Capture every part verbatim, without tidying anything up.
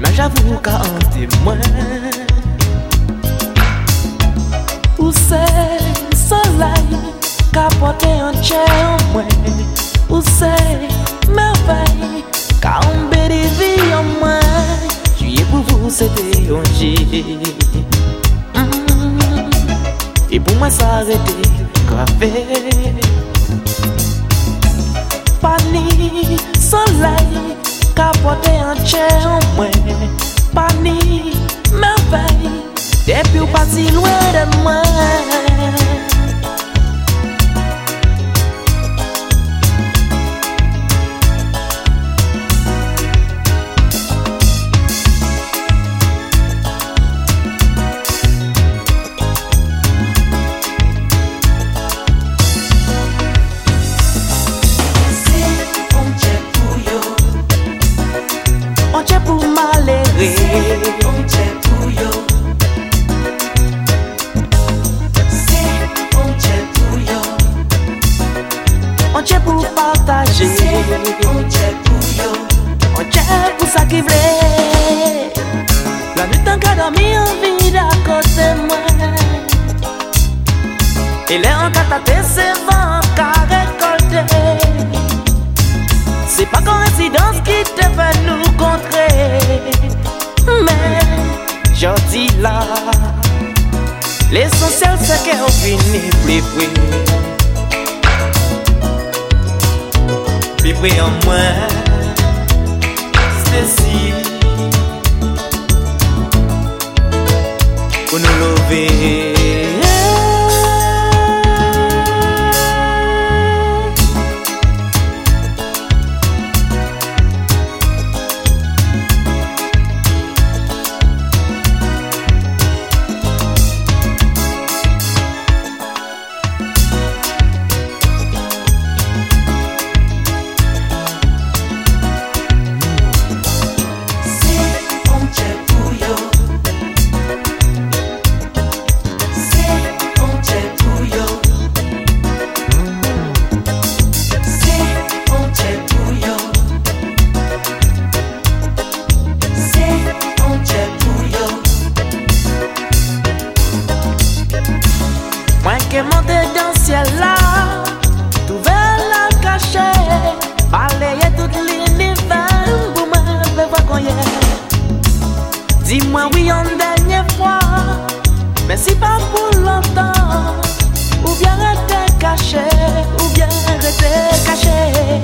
mais j'avoue qu'à un témoin. Où c'est soleil capoté un chien en moins. Où c'est merveille car on bérit vie en moins. Juillet pour vous c'était un G. Et pour moi ça arrêté gravé. Pani soleil capoté un chien en moins. Pani merveille depuis ou pas si loin de moi. On tient pour partager, on tient pour yo, on tient pour ça qui voulait. La nuit en cas dormi en vie d'à côté moi. Et les en cas tâté c'est vent qu'à récolter. C'est pas coïncidence qui te fait nous contrer. Mais j'en dis là, l'essentiel c'est qu'on finit plus près. Plus près en moi, c'est si pour nous lever. Qu'est monté dans le ciel là, trouver la cachée, balayer toute l'univers pour me voir qu'on y est. Dis-moi oui en dernière fois, mais si pas pour longtemps, ou bien rester caché, ou bien rester caché.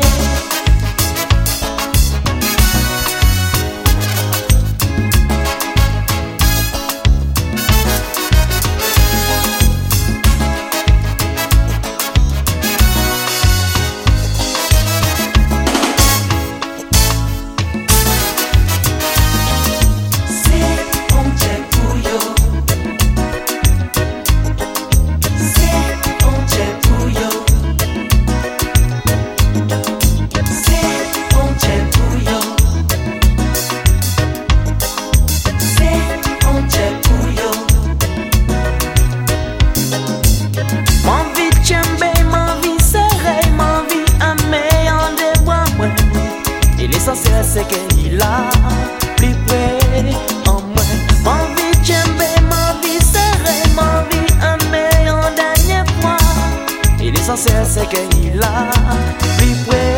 L'essentiel c'est qu'il a plus près en moi. Mon vie tchembe, mon vie serré, mon vie amé en dernier fois. Et l'essentiel c'est qu'il a plus près.